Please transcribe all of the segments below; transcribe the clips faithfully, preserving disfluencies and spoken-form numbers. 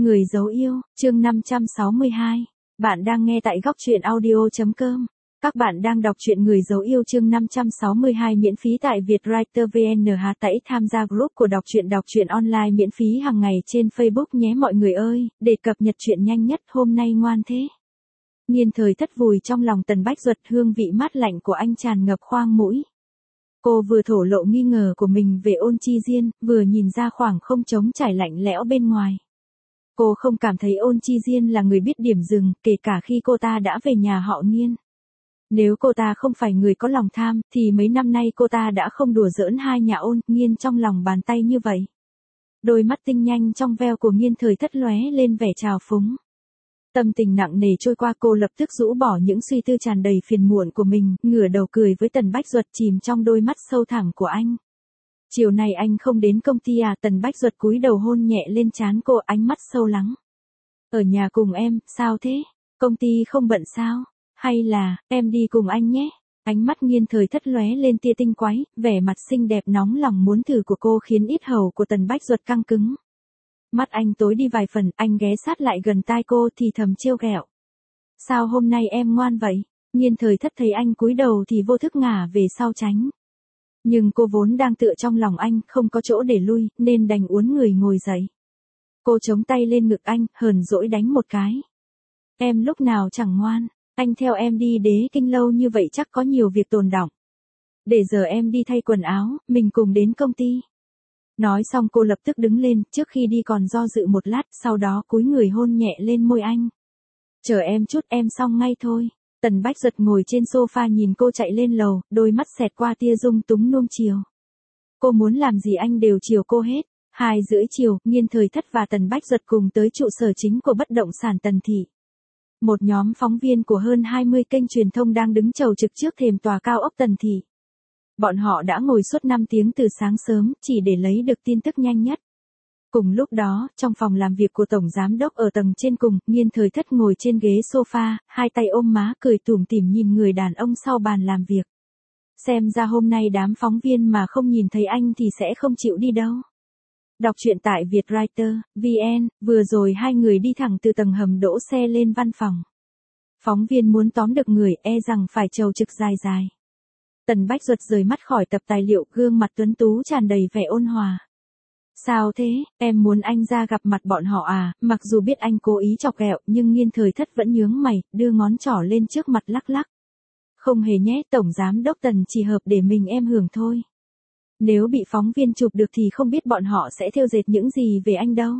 Người dấu yêu, chương năm trăm sáu mươi hai. Bạn đang nghe tại góc truyện audio.com. Các bạn đang đọc truyện Người dấu yêu chương năm trăm sáu mươi hai miễn phí tại Vietwriter vê en. Hãy tham gia group của đọc truyện đọc truyện online miễn phí hàng ngày trên Facebook nhé mọi người ơi, để cập nhật truyện nhanh nhất. Hôm nay ngoan thế. Nghiên Thời Thất vùi trong lòng Tần Bách Duật, hương vị mát lạnh của anh tràn ngập khoang mũi. Cô vừa thổ lộ nghi ngờ của mình về Ôn Chi Diên, vừa nhìn ra khoảng không trống trải lạnh lẽo bên ngoài. Cô không cảm thấy Ôn Chi Diên là người biết điểm dừng, kể cả khi cô ta đã về nhà họ Nghiên. Nếu cô ta không phải người có lòng tham, thì mấy năm nay cô ta đã không đùa giỡn hai nhà Ôn, Nghiên trong lòng bàn tay như vậy. Đôi mắt tinh nhanh trong veo của Nghiên Thời Thất lóe lên vẻ trào phúng. Tâm tình nặng nề trôi qua, cô lập tức rũ bỏ những suy tư tràn đầy phiền muộn của mình, ngửa đầu cười với Tần Bách Duật, chìm trong đôi mắt sâu thẳm của anh. Chiều nay anh không đến công ty à? Tần Bách Duật cúi đầu hôn nhẹ lên trán cô, ánh mắt sâu lắng. Ở nhà cùng em, sao thế? Công ty không bận sao? Hay là, em đi cùng anh nhé? Ánh mắt Nghiên Thời Thất lóe lên tia tinh quái, vẻ mặt xinh đẹp nóng lòng muốn thử của cô khiến yết hầu của Tần Bách Duật căng cứng. Mắt anh tối đi vài phần, anh ghé sát lại gần tai cô thì thầm trêu ghẹo. Sao hôm nay em ngoan vậy? Nghiên Thời Thất thấy anh cúi đầu thì vô thức ngả về sau tránh. Nhưng cô vốn đang tựa trong lòng anh, không có chỗ để lui, nên đành uốn người ngồi dậy. Cô chống tay lên ngực anh, hờn dỗi đánh một cái. Em lúc nào chẳng ngoan, anh theo em đi Đế Kinh lâu như vậy chắc có nhiều việc tồn đọng. Để giờ em đi thay quần áo, mình cùng đến công ty. Nói xong cô lập tức đứng lên, trước khi đi còn do dự một lát, sau đó cúi người hôn nhẹ lên môi anh. Chờ em chút, em xong ngay thôi. Tần Bách Duật ngồi trên sofa nhìn cô chạy lên lầu, đôi mắt xẹt qua tia dung túng nuông chiều. Cô muốn làm gì anh đều chiều cô hết. Hai rưỡi chiều, Nghiên Thời Thất và Tần Bách Duật cùng tới trụ sở chính của bất động sản Tần Thị. Một nhóm phóng viên của hơn hai mươi kênh truyền thông đang đứng chầu trực trước thềm tòa cao ốc Tần Thị. Bọn họ đã ngồi suốt năm tiếng từ sáng sớm, chỉ để lấy được tin tức nhanh nhất. Cùng lúc đó, trong phòng làm việc của Tổng Giám đốc ở tầng trên cùng, Nghiên Thời Thất ngồi trên ghế sofa, hai tay ôm má cười tủm tỉm nhìn người đàn ông sau bàn làm việc. Xem ra hôm nay đám phóng viên mà không nhìn thấy anh thì sẽ không chịu đi đâu. Đọc truyện tại Vietwriter vê en, vừa rồi hai người đi thẳng từ tầng hầm đỗ xe lên văn phòng. Phóng viên muốn tóm được người e rằng phải chầu trực dài dài. Tần Bách Duật rời mắt khỏi tập tài liệu, gương mặt tuấn tú tràn đầy vẻ ôn hòa. Sao thế, em muốn anh ra gặp mặt bọn họ à? Mặc dù biết anh cố ý chọc ghẹo, nhưng Nghiên Thời Thất vẫn nhướng mày, đưa ngón trỏ lên trước mặt lắc lắc. Không hề nhé, Tổng Giám đốc Tần chỉ hợp để mình em hưởng thôi. Nếu bị phóng viên chụp được thì không biết bọn họ sẽ thêu dệt những gì về anh đâu.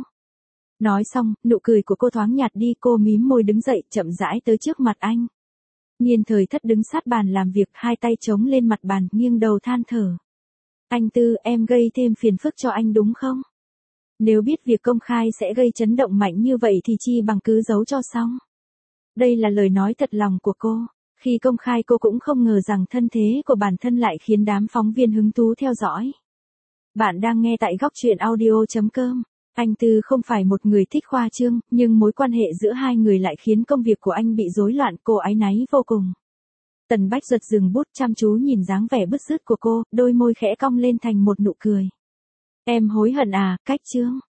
Nói xong, nụ cười của cô thoáng nhạt đi, cô mím môi đứng dậy, chậm rãi tới trước mặt anh. Nghiên Thời Thất đứng sát bàn làm việc, hai tay chống lên mặt bàn, nghiêng đầu than thở. Anh Tư, em gây thêm phiền phức cho anh đúng không? Nếu biết việc công khai sẽ gây chấn động mạnh như vậy thì chi bằng cứ giấu cho xong. Đây là lời nói thật lòng của cô. Khi công khai cô cũng không ngờ rằng thân thế của bản thân lại khiến đám phóng viên hứng thú theo dõi. Bạn đang nghe tại góc truyện audio.com. Anh Tư không phải một người thích khoa trương, nhưng mối quan hệ giữa hai người lại khiến công việc của anh bị rối loạn, cô áy náy vô cùng. Tần Bách Duật dừng bút, chăm chú nhìn dáng vẻ bứt rứt của cô, đôi môi khẽ cong lên thành một nụ cười. Em hối hận à, cách chương.